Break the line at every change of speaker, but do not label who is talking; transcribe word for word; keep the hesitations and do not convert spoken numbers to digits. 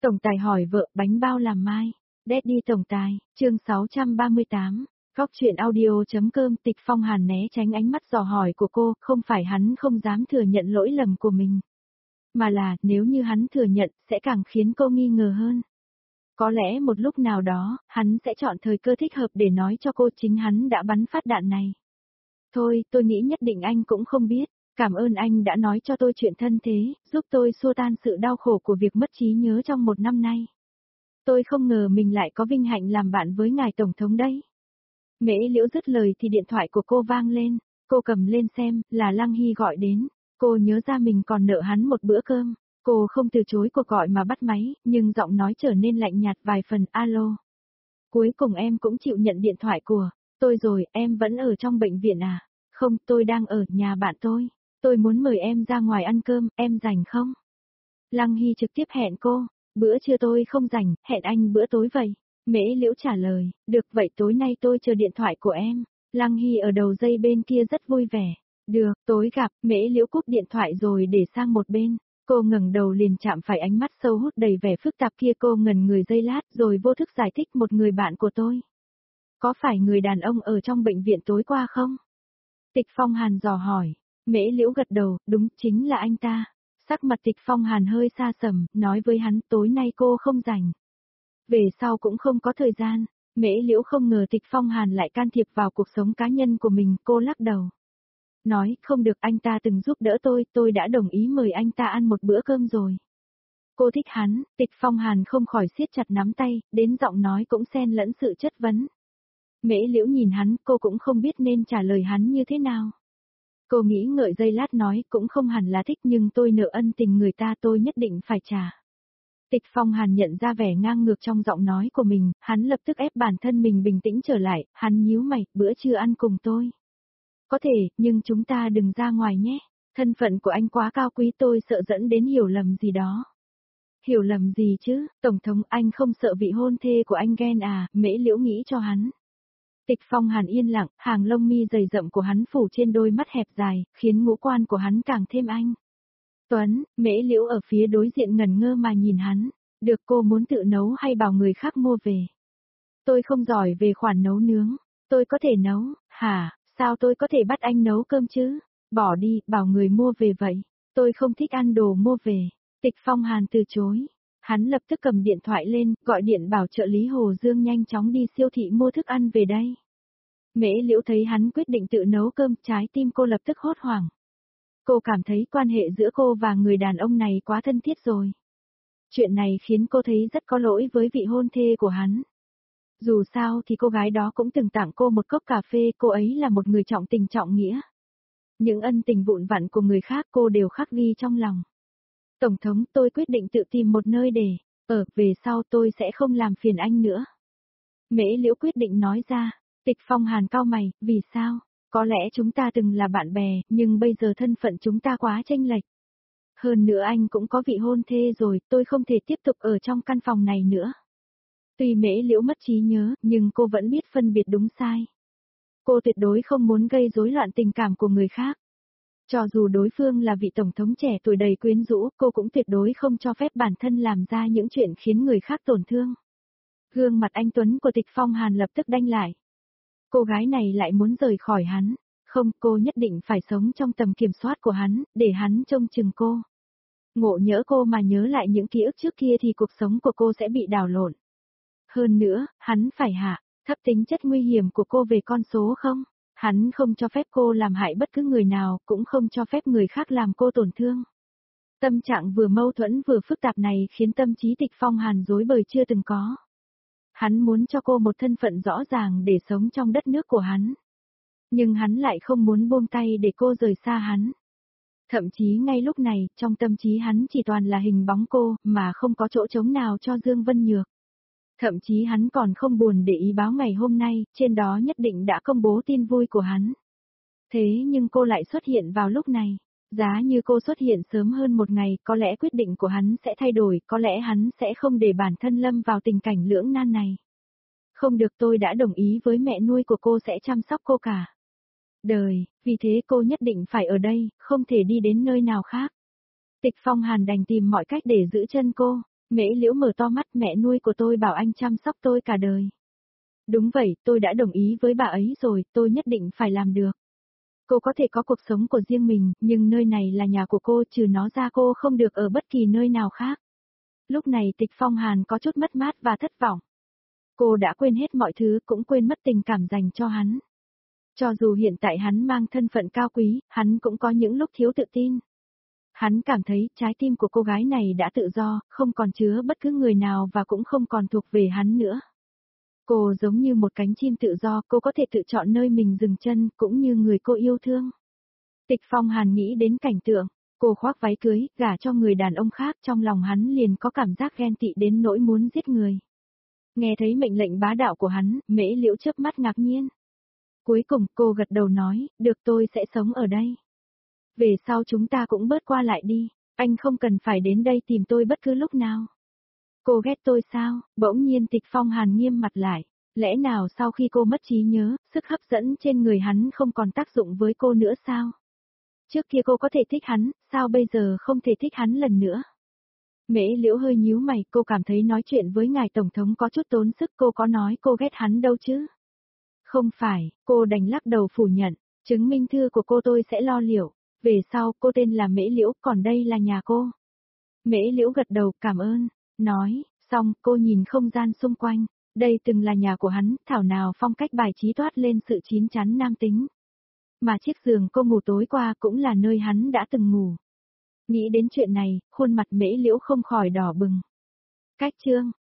Tổng tài hỏi vợ bánh bao làm mai. Daddy tổng tài, chương sáu trăm ba mươi tám. Góc chuyện audio.com. Tịch Phong Hàn né tránh ánh mắt dò hỏi của cô, không phải hắn không dám thừa nhận lỗi lầm của mình. Mà là, nếu như hắn thừa nhận, sẽ càng khiến cô nghi ngờ hơn. Có lẽ một lúc nào đó, hắn sẽ chọn thời cơ thích hợp để nói cho cô chính hắn đã bắn phát đạn này. Thôi, tôi nghĩ nhất định anh cũng không biết. Cảm ơn anh đã nói cho tôi chuyện thân thế, giúp tôi xua tan sự đau khổ của việc mất trí nhớ trong một năm nay. Tôi không ngờ mình lại có vinh hạnh làm bạn với ngài Tổng thống đấy. Mễ Liễu dứt lời thì điện thoại của cô vang lên, cô cầm lên xem, là Lăng Hy gọi đến. Cô nhớ ra mình còn nợ hắn một bữa cơm, cô không từ chối cuộc gọi mà bắt máy, nhưng giọng nói trở nên lạnh nhạt vài phần. Alo. Cuối cùng em cũng chịu nhận điện thoại của tôi rồi, em vẫn ở trong bệnh viện à? Không, tôi đang ở nhà bạn tôi. Tôi muốn mời em ra ngoài ăn cơm, em rảnh không? Lăng Hy trực tiếp hẹn cô, bữa trưa tôi không rảnh, hẹn anh bữa tối vậy. Mễ Liễu trả lời, được vậy tối nay tôi chờ điện thoại của em. Lăng Hy ở đầu dây bên kia rất vui vẻ. Được, tối gặp. Mễ Liễu cúp điện thoại rồi để sang một bên. Cô ngẩng đầu liền chạm phải ánh mắt sâu hút đầy vẻ phức tạp kia, cô ngẩn người giây lát rồi vô thức giải thích, một người bạn của tôi. Có phải người đàn ông ở trong bệnh viện tối qua không? Tịch Phong Hàn dò hỏi. Mễ Liễu gật đầu, đúng, chính là anh ta. Sắc mặt Tịch Phong Hàn hơi xa sầm, nói với hắn tối nay cô không rảnh. Về sau cũng không có thời gian. Mễ Liễu không ngờ Tịch Phong Hàn lại can thiệp vào cuộc sống cá nhân của mình, cô lắc đầu. Nói, không được, anh ta từng giúp đỡ tôi, tôi đã đồng ý mời anh ta ăn một bữa cơm rồi. Cô thích hắn. Tịch Phong Hàn không khỏi siết chặt nắm tay, đến giọng nói cũng xen lẫn sự chất vấn. Mễ Liễu nhìn hắn, cô cũng không biết nên trả lời hắn như thế nào. Cô nghĩ ngợi giây lát nói, cũng không hẳn là thích, nhưng tôi nợ ân tình người ta, tôi nhất định phải trả. Tịch Phong Hàn nhận ra vẻ ngang ngược trong giọng nói của mình, hắn lập tức ép bản thân mình bình tĩnh trở lại, hắn nhíu mày, bữa trưa ăn cùng tôi. Có thể, nhưng chúng ta đừng ra ngoài nhé, thân phận của anh quá cao quý, tôi sợ dẫn đến hiểu lầm gì đó. Hiểu lầm gì chứ, Tổng thống, anh không sợ vị hôn thê của anh ghen à? Mễ Liễu nghĩ cho hắn. Tịch Phong Hàn yên lặng, hàng lông mi dày rậm của hắn phủ trên đôi mắt hẹp dài, khiến ngũ quan của hắn càng thêm anh Tuấn. Mễ Liễu ở phía đối diện ngẩn ngơ mà nhìn hắn. Được, cô muốn tự nấu hay bảo người khác mua về? Tôi không giỏi về khoản nấu nướng. Tôi có thể nấu. Hả, sao tôi có thể bắt anh nấu cơm chứ? Bỏ đi, bảo người mua về vậy. Tôi không thích ăn đồ mua về. Tịch Phong Hàn từ chối. Hắn lập tức cầm điện thoại lên, gọi điện bảo trợ lý Hồ Dương nhanh chóng đi siêu thị mua thức ăn về đây. Mễ Liễu thấy hắn quyết định tự nấu cơm, trái tim cô lập tức hốt hoảng. Cô cảm thấy quan hệ giữa cô và người đàn ông này quá thân thiết rồi. Chuyện này khiến cô thấy rất có lỗi với vị hôn thê của hắn. Dù sao thì cô gái đó cũng từng tặng cô một cốc cà phê, cô ấy là một người trọng tình trọng nghĩa. Những ân tình vụn vặt của người khác cô đều khắc ghi trong lòng. Tổng thống, tôi quyết định tự tìm một nơi để ở, về sau tôi sẽ không làm phiền anh nữa. Mễ Liễu quyết định nói ra. Tịch Phong Hàn cau mày, vì sao? Có lẽ chúng ta từng là bạn bè, nhưng bây giờ thân phận chúng ta quá chênh lệch. Hơn nữa anh cũng có vị hôn thê rồi, tôi không thể tiếp tục ở trong căn phòng này nữa. Tuy Mễ Liễu mất trí nhớ, nhưng cô vẫn biết phân biệt đúng sai. Cô tuyệt đối không muốn gây rối loạn tình cảm của người khác. Cho dù đối phương là vị tổng thống trẻ tuổi đầy quyến rũ, cô cũng tuyệt đối không cho phép bản thân làm ra những chuyện khiến người khác tổn thương. Gương mặt anh Tuấn của Tịch Phong Hàn lập tức đanh lại. Cô gái này lại muốn rời khỏi hắn. Không, cô nhất định phải sống trong tầm kiểm soát của hắn, để hắn trông chừng cô. Ngộ nhỡ cô mà nhớ lại những ký ức trước kia thì cuộc sống của cô sẽ bị đảo lộn. Hơn nữa, hắn phải hạ thấp tính chất nguy hiểm của cô về con số không? Hắn không cho phép cô làm hại bất cứ người nào, cũng không cho phép người khác làm cô tổn thương. Tâm trạng vừa mâu thuẫn vừa phức tạp này khiến tâm trí Tịch Phong Hàn rối bời chưa từng có. Hắn muốn cho cô một thân phận rõ ràng để sống trong đất nước của hắn. Nhưng hắn lại không muốn buông tay để cô rời xa hắn. Thậm chí ngay lúc này, trong tâm trí hắn chỉ toàn là hình bóng cô, mà không có chỗ trống nào cho Dương Vân Nhược. Thậm chí hắn còn không buồn để ý báo ngày hôm nay, trên đó nhất định đã công bố tin vui của hắn. Thế nhưng cô lại xuất hiện vào lúc này. Giá như cô xuất hiện sớm hơn một ngày, có lẽ quyết định của hắn sẽ thay đổi, có lẽ hắn sẽ không để bản thân lâm vào tình cảnh lưỡng nan này. Không được, tôi đã đồng ý với mẹ nuôi của cô sẽ chăm sóc cô cả đời, vì thế cô nhất định phải ở đây, không thể đi đến nơi nào khác. Tịch Phong Hàn đành tìm mọi cách để giữ chân cô. Mễ Liễu mở to mắt, mẹ nuôi của tôi bảo anh chăm sóc tôi cả đời. Đúng vậy, tôi đã đồng ý với bà ấy rồi, tôi nhất định phải làm được. Cô có thể có cuộc sống của riêng mình, nhưng nơi này là nhà của cô, trừ nó ra cô không được ở bất kỳ nơi nào khác. Lúc này Tịch Phong Hàn có chút mất mát và thất vọng. Cô đã quên hết mọi thứ, cũng quên mất tình cảm dành cho hắn. Cho dù hiện tại hắn mang thân phận cao quý, hắn cũng có những lúc thiếu tự tin. Hắn cảm thấy trái tim của cô gái này đã tự do, không còn chứa bất cứ người nào và cũng không còn thuộc về hắn nữa. Cô giống như một cánh chim tự do, cô có thể tự chọn nơi mình dừng chân, cũng như người cô yêu thương. Tịch Phong Hàn nghĩ đến cảnh tượng, cô khoác váy cưới, gả cho người đàn ông khác, trong lòng hắn liền có cảm giác ghen tị đến nỗi muốn giết người. Nghe thấy mệnh lệnh bá đạo của hắn, Mễ Liễu chớp mắt ngạc nhiên. Cuối cùng cô gật đầu nói, được, tôi sẽ sống ở đây. Về sau chúng ta cũng bớt qua lại đi, anh không cần phải đến đây tìm tôi bất cứ lúc nào. Cô ghét tôi sao? Bỗng nhiên Tịch Phong Hàn nghiêm mặt lại. Lẽ nào sau khi cô mất trí nhớ, sức hấp dẫn trên người hắn không còn tác dụng với cô nữa sao? Trước kia cô có thể thích hắn, sao bây giờ không thể thích hắn lần nữa? Mễ Liễu hơi nhíu mày, cô cảm thấy nói chuyện với ngài tổng thống có chút tốn sức, cô có nói cô ghét hắn đâu chứ? Không phải, cô đành lắc đầu phủ nhận, chứng minh thư của cô tôi sẽ lo liệu, về sau cô tên là Mễ Liễu, còn đây là nhà cô. Mễ Liễu gật đầu, cảm ơn, nói, xong cô nhìn không gian xung quanh, đây từng là nhà của hắn, thảo nào phong cách bài trí toát lên sự chín chắn nam tính. Mà chiếc giường cô ngủ tối qua cũng là nơi hắn đã từng ngủ. Nghĩ đến chuyện này, khuôn mặt Mễ Liễu không khỏi đỏ bừng. Cách chương